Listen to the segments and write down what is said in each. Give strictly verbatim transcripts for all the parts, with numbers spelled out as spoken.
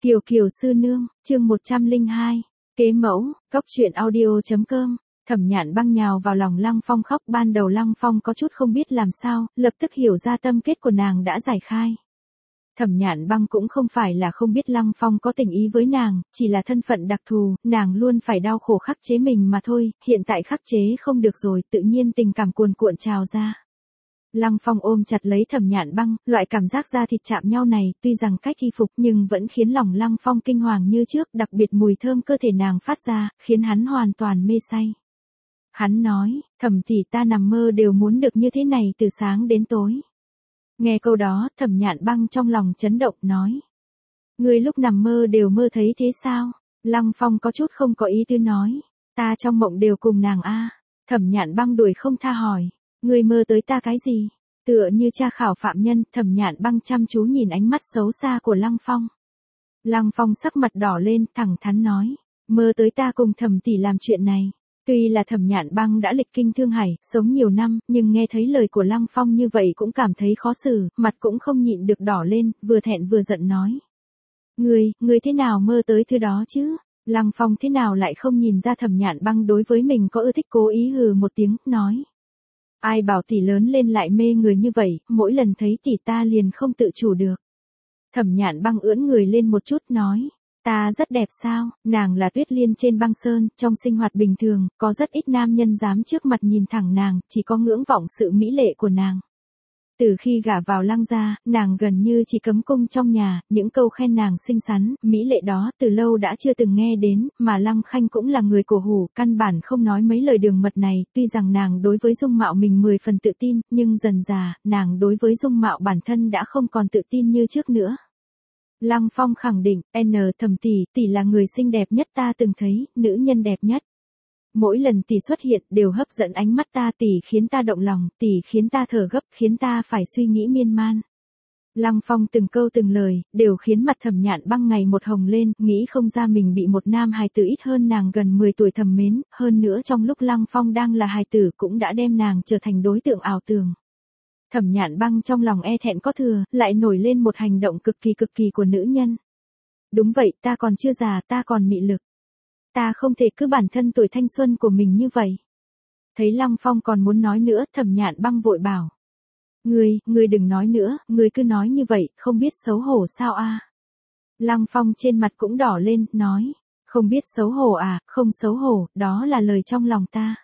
Kiều Kiều sư nương, chương một trăm lẻ hai, kế mẫu, cốc truyện audio.com. Thẩm Nhạn Băng nhào vào lòng Lăng Phong khóc, ban đầu Lăng Phong có chút không biết làm sao, lập tức hiểu ra tâm kết của nàng đã giải khai. Thẩm Nhạn Băng cũng không phải là không biết Lăng Phong có tình ý với nàng, chỉ là thân phận đặc thù, nàng luôn phải đau khổ khắc chế mình mà thôi, hiện tại khắc chế không được rồi, tự nhiên tình cảm cuồn cuộn trào ra. Lăng Phong ôm chặt lấy Thẩm Nhạn Băng, loại cảm giác da thịt chạm nhau này, tuy rằng cách y phục nhưng vẫn khiến lòng Lăng Phong kinh hoàng như trước, đặc biệt mùi thơm cơ thể nàng phát ra, khiến hắn hoàn toàn mê say. Hắn nói, Thẩm tỷ, ta nằm mơ đều muốn được như thế này từ sáng đến tối. Nghe câu đó, Thẩm Nhạn Băng trong lòng chấn động, nói. Ngươi lúc nằm mơ đều mơ thấy thế sao? Lăng Phong có chút không có ý tứ nói. Ta trong mộng đều cùng nàng a. Thẩm Nhạn Băng đuổi không tha hỏi. Ngươi mơ tới ta cái gì? Tựa như tra khảo phạm nhân, Thẩm Nhạn Băng chăm chú nhìn ánh mắt xấu xa của Lăng Phong. Lăng Phong sắc mặt đỏ lên, thẳng thắn nói. Mơ tới ta cùng Thẩm tỷ làm chuyện này. Tuy là Thẩm Nhạn Băng đã lịch kinh Thương Hải, sống nhiều năm, nhưng nghe thấy lời của Lăng Phong như vậy cũng cảm thấy khó xử, mặt cũng không nhịn được đỏ lên, vừa thẹn vừa giận nói. Ngươi, ngươi thế nào mơ tới thứ đó chứ? Lăng Phong thế nào lại không nhìn ra Thẩm Nhạn Băng đối với mình có ưa thích, cố ý hừ một tiếng, nói. Ai bảo tỷ lớn lên lại mê người như vậy, mỗi lần thấy tỷ ta liền không tự chủ được. Thẩm Nhạn Băng ưỡn người lên một chút, nói. Ta rất đẹp sao? Nàng là Tuyết Liên trên băng sơn, trong sinh hoạt bình thường, có rất ít nam nhân dám trước mặt nhìn thẳng nàng, chỉ có ngưỡng vọng sự mỹ lệ của nàng. Từ khi gả vào Lăng gia, nàng gần như chỉ cấm cung trong nhà, những câu khen nàng xinh xắn, mỹ lệ đó từ lâu đã chưa từng nghe đến, mà Lăng Khanh cũng là người cổ hủ, căn bản không nói mấy lời đường mật này, tuy rằng nàng đối với dung mạo mình mười phần tự tin, nhưng dần dà, nàng đối với dung mạo bản thân đã không còn tự tin như trước nữa. Lăng Phong khẳng định, N Thẩm tỷ, tỷ là người xinh đẹp nhất ta từng thấy, nữ nhân đẹp nhất. Mỗi lần tỷ xuất hiện đều hấp dẫn ánh mắt ta, tỷ khiến ta động lòng, tỷ khiến ta thở gấp, khiến ta phải suy nghĩ miên man. Lăng Phong từng câu từng lời, đều khiến mặt Thẩm Nhạn Băng ngày một hồng lên, nghĩ không ra mình bị một nam hài tử ít hơn nàng gần mười tuổi thầm mến, hơn nữa trong lúc Lăng Phong đang là hài tử cũng đã đem nàng trở thành đối tượng ảo tưởng. Thẩm Nhạn Băng trong lòng e thẹn có thừa, lại nổi lên một hành động cực kỳ cực kỳ của nữ nhân. Đúng vậy, ta còn chưa già, ta còn mị lực. Ta không thể cứ bản thân tuổi thanh xuân của mình như vậy. Thấy Lăng Phong còn muốn nói nữa, Thẩm Nhạn Băng vội bảo. Ngươi, ngươi đừng nói nữa, ngươi cứ nói như vậy, không biết xấu hổ sao a? Lăng Phong trên mặt cũng đỏ lên, nói. Không biết xấu hổ à, không xấu hổ, đó là lời trong lòng ta.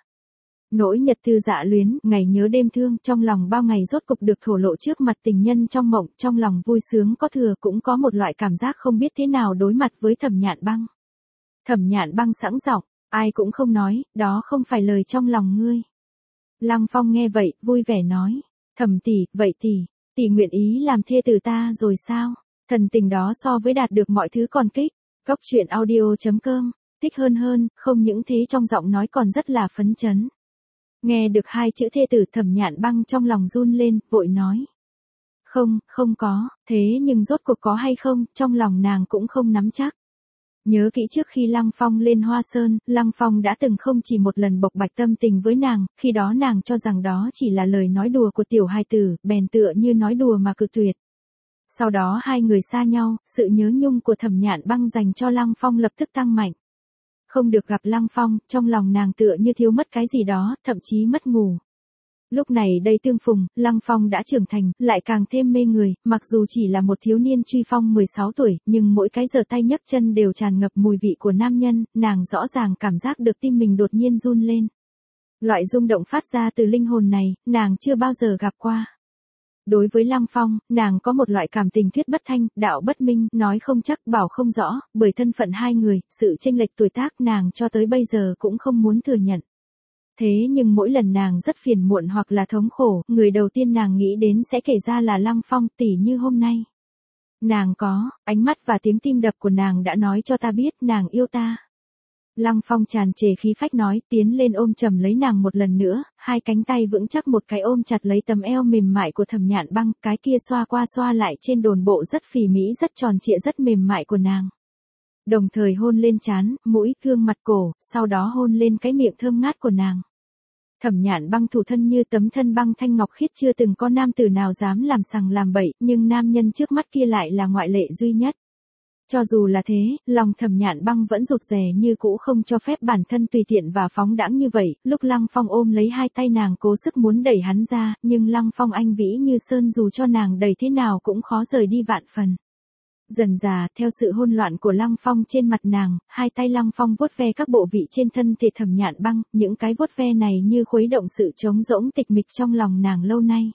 Nỗi nhật tư dạ luyến, ngày nhớ đêm thương, trong lòng bao ngày rốt cục được thổ lộ trước mặt tình nhân trong mộng, trong lòng vui sướng có thừa, cũng có một loại cảm giác không biết thế nào đối mặt với Thẩm Nhạn Băng. Thẩm Nhạn Băng sẵn giọng, ai cũng không nói, đó không phải lời trong lòng ngươi. Lăng Phong nghe vậy, vui vẻ nói, Thẩm tỷ, vậy tỷ, tỷ nguyện ý làm thê tử ta rồi sao? Thần tình đó so với đạt được mọi thứ còn kích. Cốc truyện audio.com, thích hơn hơn, không những thế trong giọng nói còn rất là phấn chấn. Nghe được hai chữ thê tử, Thẩm Nhạn Băng trong lòng run lên, vội nói. Không, không có, thế nhưng rốt cuộc có hay không, trong lòng nàng cũng không nắm chắc. Nhớ kỹ trước khi Lăng Phong lên Hoa Sơn, Lăng Phong đã từng không chỉ một lần bộc bạch tâm tình với nàng, khi đó nàng cho rằng đó chỉ là lời nói đùa của tiểu hài tử, bèn tựa như nói đùa mà cự tuyệt. Sau đó hai người xa nhau, sự nhớ nhung của Thẩm Nhạn Băng dành cho Lăng Phong lập tức tăng mạnh. Không được gặp Lăng Phong, trong lòng nàng tựa như thiếu mất cái gì đó, thậm chí mất ngủ. Lúc này đây tương phùng, Lăng Phong đã trưởng thành, lại càng thêm mê người, mặc dù chỉ là một thiếu niên truy phong mười sáu tuổi, nhưng mỗi cái giờ tay nhấc chân đều tràn ngập mùi vị của nam nhân, nàng rõ ràng cảm giác được tim mình đột nhiên run lên. Loại rung động phát ra từ linh hồn này, nàng chưa bao giờ gặp qua. Đối với Lăng Phong, nàng có một loại cảm tình thuyết bất thanh, đạo bất minh, nói không chắc, bảo không rõ, bởi thân phận hai người, sự chênh lệch tuổi tác nàng cho tới bây giờ cũng không muốn thừa nhận. Thế nhưng mỗi lần nàng rất phiền muộn hoặc là thống khổ, người đầu tiên nàng nghĩ đến sẽ kể ra là Lăng Phong, tỉ như hôm nay. Nàng có, ánh mắt và tiếng tim đập của nàng đã nói cho ta biết nàng yêu ta. Lăng Phong tràn trề khí phách nói, tiến lên ôm chầm lấy nàng một lần nữa, hai cánh tay vững chắc một cái ôm chặt lấy tấm eo mềm mại của Thẩm Nhạn Băng, cái kia xoa qua xoa lại trên đồn bộ rất phì mỹ rất tròn trịa rất mềm mại của nàng. Đồng thời hôn lên trán, mũi, gương mặt, cổ, sau đó hôn lên cái miệng thơm ngát của nàng. Thẩm Nhạn Băng thủ thân như tấm thân băng thanh ngọc khiết, chưa từng có nam tử nào dám làm sằng làm bậy, nhưng nam nhân trước mắt kia lại là ngoại lệ duy nhất. Cho dù là thế, lòng Thẩm Nhạn Băng vẫn rụt rè như cũ không cho phép bản thân tùy tiện và phóng đãng như vậy, lúc Lăng Phong ôm lấy hai tay nàng cố sức muốn đẩy hắn ra, nhưng Lăng Phong anh vĩ như sơn dù cho nàng đẩy thế nào cũng khó rời đi vạn phần. Dần dà, theo sự hỗn loạn của Lăng Phong trên mặt nàng, hai tay Lăng Phong vuốt ve các bộ vị trên thân thể Thẩm Nhạn Băng, những cái vuốt ve này như khuấy động sự trống rỗng tịch mịch trong lòng nàng lâu nay.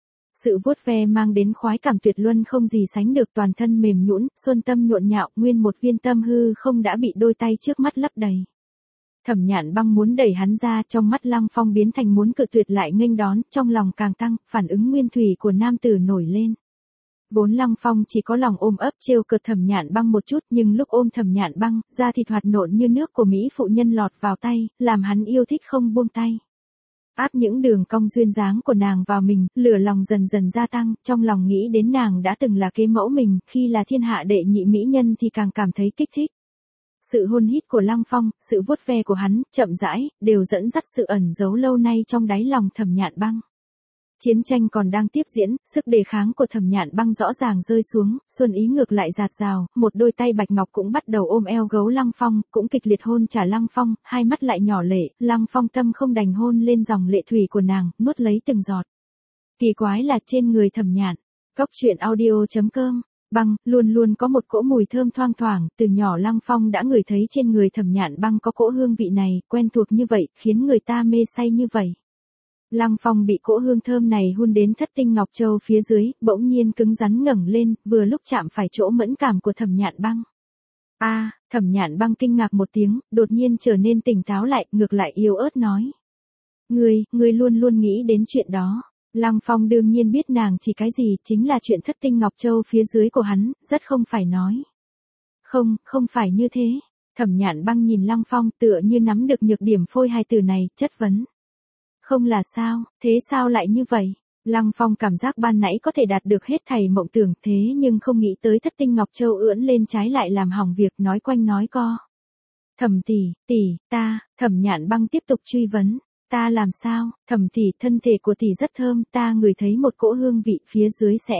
Sự vuốt ve mang đến khoái cảm tuyệt luân không gì sánh được, toàn thân mềm nhũn, xuân tâm nhộn nhạo, nguyên một viên tâm hư không đã bị đôi tay trước mắt lấp đầy. Thẩm Nhạn Băng muốn đẩy hắn ra, trong mắt Lăng Phong biến thành muốn cự tuyệt lại nghênh đón, trong lòng càng tăng, phản ứng nguyên thủy của nam tử nổi lên. Vốn Lăng Phong chỉ có lòng ôm ấp trêu cợt Thẩm Nhạn Băng một chút, nhưng lúc ôm Thẩm Nhạn Băng, da thịt hoạt nộn như nước của mỹ phụ nhân lọt vào tay, làm hắn yêu thích không buông tay. Áp những đường cong duyên dáng của nàng vào mình, lửa lòng dần dần gia tăng, trong lòng nghĩ đến nàng đã từng là kế mẫu mình, khi là thiên hạ đệ nhị mỹ nhân thì càng cảm thấy kích thích. Sự hôn hít của Lăng Phong, sự vuốt ve của hắn, chậm rãi, đều dẫn dắt sự ẩn giấu lâu nay trong đáy lòng Thẩm Nhạn Băng. Chiến tranh còn đang tiếp diễn, sức đề kháng của Thẩm Nhạn Băng rõ ràng rơi xuống, xuân ý ngược lại dạt dào, một đôi tay bạch ngọc cũng bắt đầu ôm eo gấu Lăng Phong, cũng kịch liệt hôn trả Lăng Phong, hai mắt lại nhỏ lệ, Lăng Phong tâm không đành hôn lên dòng lệ thủy của nàng, nuốt lấy từng giọt. Kỳ quái là trên người Thẩm Nhạn, Cốc truyện audio chấm com, Băng, luôn luôn có một cỗ mùi thơm thoang thoảng, từ nhỏ Lăng Phong đã ngửi thấy trên người Thẩm Nhạn Băng có cỗ hương vị này, quen thuộc như vậy, khiến người ta mê say như vậy. Lăng Phong bị cỗ hương thơm này hun đến thất tinh ngọc châu phía dưới, bỗng nhiên cứng rắn ngẩng lên, vừa lúc chạm phải chỗ mẫn cảm của Thẩm Nhạn Băng. A, à, Thẩm Nhạn Băng kinh ngạc một tiếng, đột nhiên trở nên tỉnh táo lại, ngược lại yếu ớt nói: "Ngươi, ngươi luôn luôn nghĩ đến chuyện đó." Lăng Phong đương nhiên biết nàng chỉ cái gì, chính là chuyện thất tinh ngọc châu phía dưới của hắn, rất không phải nói. "Không, không phải như thế." Thẩm Nhạn Băng nhìn Lăng Phong, tựa như nắm được nhược điểm phôi hai từ này, chất vấn: "Không là sao, thế sao lại như vậy?" Lăng Phong cảm giác ban nãy có thể đạt được hết thảy mộng tưởng, thế nhưng không nghĩ tới thất tinh ngọc châu ưỡn lên trái lại làm hỏng việc, nói quanh nói co. "Thẩm tỷ, tỷ, ta." Thẩm Nhạn Băng tiếp tục truy vấn: "Ta làm sao?" "Thẩm tỷ, thân thể của tỷ rất thơm, ta ngửi thấy một cỗ hương vị phía dưới sẽ.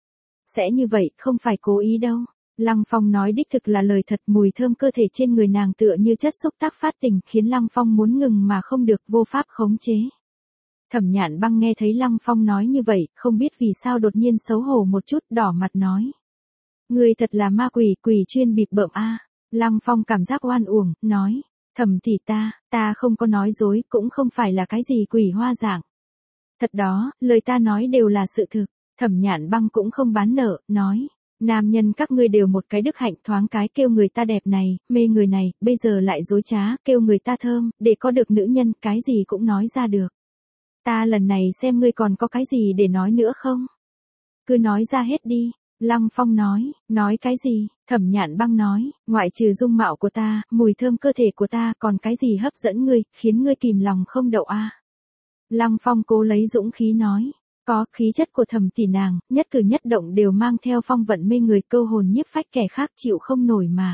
Sẽ như vậy, không phải cố ý đâu." Lăng Phong nói đích thực là lời thật, mùi thơm cơ thể trên người nàng tựa như chất xúc tác phát tình, khiến Lăng Phong muốn ngừng mà không được, vô pháp khống chế. Thẩm Nhạn Băng nghe thấy Lăng Phong nói như vậy, không biết vì sao đột nhiên xấu hổ một chút, đỏ mặt nói: "Ngươi thật là ma quỷ, quỷ chuyên bịp bợm a." Lăng Phong cảm giác oan uổng, nói: "Thẩm tỷ, ta, ta không có nói dối, cũng không phải là cái gì quỷ hoa dạng. Thật đó, lời ta nói đều là sự thực." Thẩm Nhạn Băng cũng không bán nợ, nói: "Nam nhân các ngươi đều một cái đức hạnh, thoáng cái kêu người ta đẹp này, mê người này, bây giờ lại dối trá, kêu người ta thơm, để có được nữ nhân, cái gì cũng nói ra được. Ta lần này xem ngươi còn có cái gì để nói nữa không? Cứ nói ra hết đi." Lăng Phong nói: "Nói cái gì?" Thẩm Nhạn Băng nói: "Ngoại trừ dung mạo của ta, mùi thơm cơ thể của ta, còn cái gì hấp dẫn ngươi, khiến ngươi kìm lòng không đậu a?" Lăng Phong cố lấy dũng khí nói: "Có, khí chất của Thẩm tỷ nàng, nhất cử nhất động đều mang theo phong vận mê người, câu hồn nhiếp phách kẻ khác chịu không nổi mà.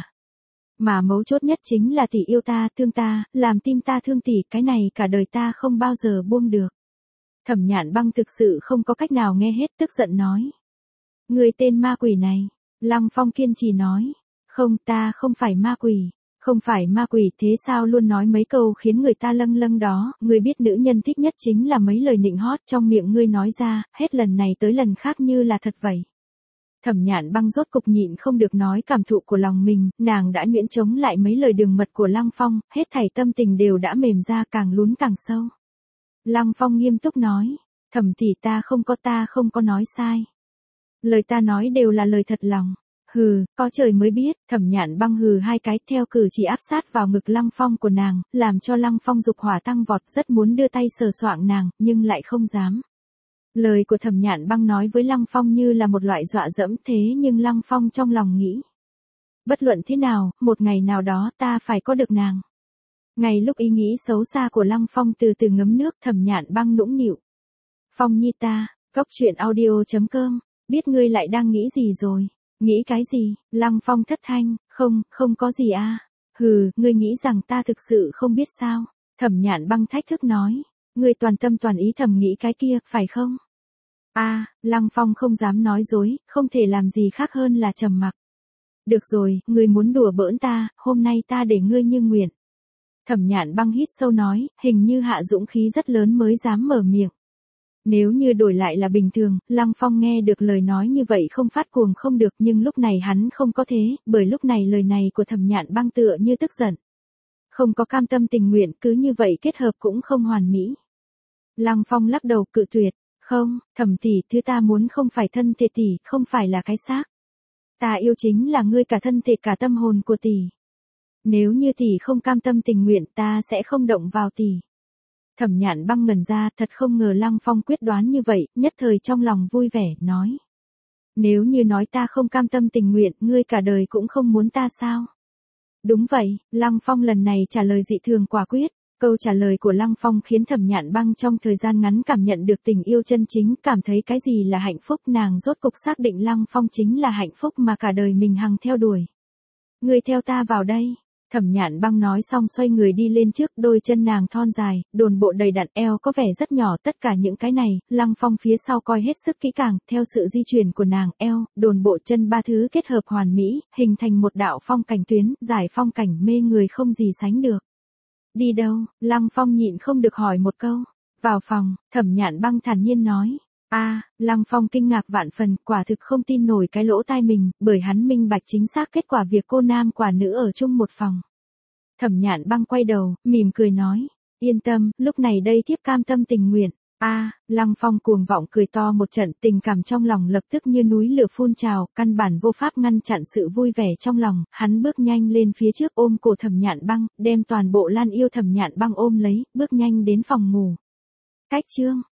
Mà mấu chốt nhất chính là tỷ yêu ta, thương ta, làm tim ta thương tỷ, cái này cả đời ta không bao giờ buông được." Thẩm Nhạn Băng thực sự không có cách nào nghe hết, tức giận nói: "Người tên ma quỷ này." Lăng Phong kiên trì nói: "Không, ta không phải ma quỷ." "Không phải ma quỷ, thế sao luôn nói mấy câu khiến người ta lâng lâng đó, ngươi biết nữ nhân thích nhất chính là mấy lời nịnh hót trong miệng ngươi nói ra, hết lần này tới lần khác như là thật vậy." Thẩm Nhạn Băng rốt cục nhịn không được nói cảm thụ của lòng mình, nàng đã nhuyễn chống lại mấy lời đường mật của Lăng Phong, hết thảy tâm tình đều đã mềm ra, càng lún càng sâu. Lăng Phong nghiêm túc nói: "Thẩm tỷ, ta không có ta không có nói sai. Lời ta nói đều là lời thật lòng." "Hừ, có trời mới biết." Thẩm Nhạn Băng hừ hai cái, theo cử chỉ áp sát vào ngực Lăng Phong của nàng, làm cho Lăng Phong dục hỏa tăng vọt, rất muốn đưa tay sờ soạng nàng, nhưng lại không dám. Lời của Thẩm Nhạn Băng nói với Lăng Phong như là một loại dọa dẫm, thế nhưng Lăng Phong trong lòng nghĩ: bất luận thế nào, một ngày nào đó ta phải có được nàng. Ngay lúc ý nghĩ xấu xa của Lăng Phong từ từ ngấm nước, Thẩm Nhạn Băng nũng nịu: "Phong nhi ta." Cốc truyện audio chấm com, biết ngươi lại đang nghĩ gì rồi. "Nghĩ cái gì?" Lăng Phong thất thanh: "Không, không có gì a." "Hừ, ngươi nghĩ rằng ta thực sự không biết sao?" Thẩm Nhạn Băng thách thức nói: "Ngươi toàn tâm toàn ý thầm nghĩ cái kia, phải không?" A, Lăng Phong không dám nói dối, không thể làm gì khác hơn là trầm mặc. Được rồi, ngươi muốn đùa bỡn ta, hôm nay ta để ngươi như nguyện. Thẩm Nhạn Băng hít sâu nói, hình như hạ dũng khí rất lớn mới dám mở miệng. Nếu như đổi lại là bình thường, Lăng Phong nghe được lời nói như vậy không phát cuồng không được, nhưng lúc này hắn không có thế, bởi lúc này lời này của Thẩm Nhạn Băng tựa như tức giận. Không có cam tâm tình nguyện, cứ như vậy kết hợp cũng không hoàn mỹ. Lăng Phong lắc đầu cự tuyệt, không, Thẩm tỷ, thứ ta muốn không phải thân thể tỷ, không phải là cái xác. Ta yêu chính là ngươi cả thân thể cả tâm hồn của tỷ. Nếu như tỷ không cam tâm tình nguyện, ta sẽ không động vào tỷ. Thẩm Nhạn Băng ngẩn ra, thật không ngờ Lăng Phong quyết đoán như vậy, nhất thời trong lòng vui vẻ, nói. Nếu như nói ta không cam tâm tình nguyện, ngươi cả đời cũng không muốn ta sao? Đúng vậy, Lăng Phong lần này trả lời dị thường quả quyết. Câu trả lời của Lăng Phong khiến Thẩm Nhạn Băng trong thời gian ngắn cảm nhận được tình yêu chân chính, cảm thấy cái gì là hạnh phúc, nàng rốt cục xác định Lăng Phong chính là hạnh phúc mà cả đời mình hằng theo đuổi. Ngươi theo ta vào đây. Thẩm Nhạn Băng nói xong xoay người đi lên trước, đôi chân nàng thon dài, đồn bộ đầy đặn, eo có vẻ rất nhỏ, tất cả những cái này, Lăng Phong phía sau coi hết sức kỹ càng, theo sự di chuyển của nàng, eo, đồn bộ chân ba thứ kết hợp hoàn mỹ, hình thành một đạo phong cảnh tuyến, giải phong cảnh mê người không gì sánh được. Đi đâu? Lăng Phong nhịn không được hỏi một câu. Vào phòng, Thẩm Nhạn Băng thản nhiên nói. A, à, Lăng Phong kinh ngạc vạn phần, quả thực không tin nổi cái lỗ tai mình, bởi hắn minh bạch chính xác kết quả việc cô nam quả nữ ở chung một phòng. Thẩm Nhạn Băng quay đầu, mỉm cười nói, yên tâm, lúc này đây thiếp cam tâm tình nguyện. A, à, Lăng Phong cuồng vọng cười to một trận, tình cảm trong lòng lập tức như núi lửa phun trào, căn bản vô pháp ngăn chặn sự vui vẻ trong lòng, hắn bước nhanh lên phía trước ôm cổ Thẩm Nhạn Băng, đem toàn bộ Lan Yêu Thẩm Nhạn Băng ôm lấy, bước nhanh đến phòng ngủ. Cách chương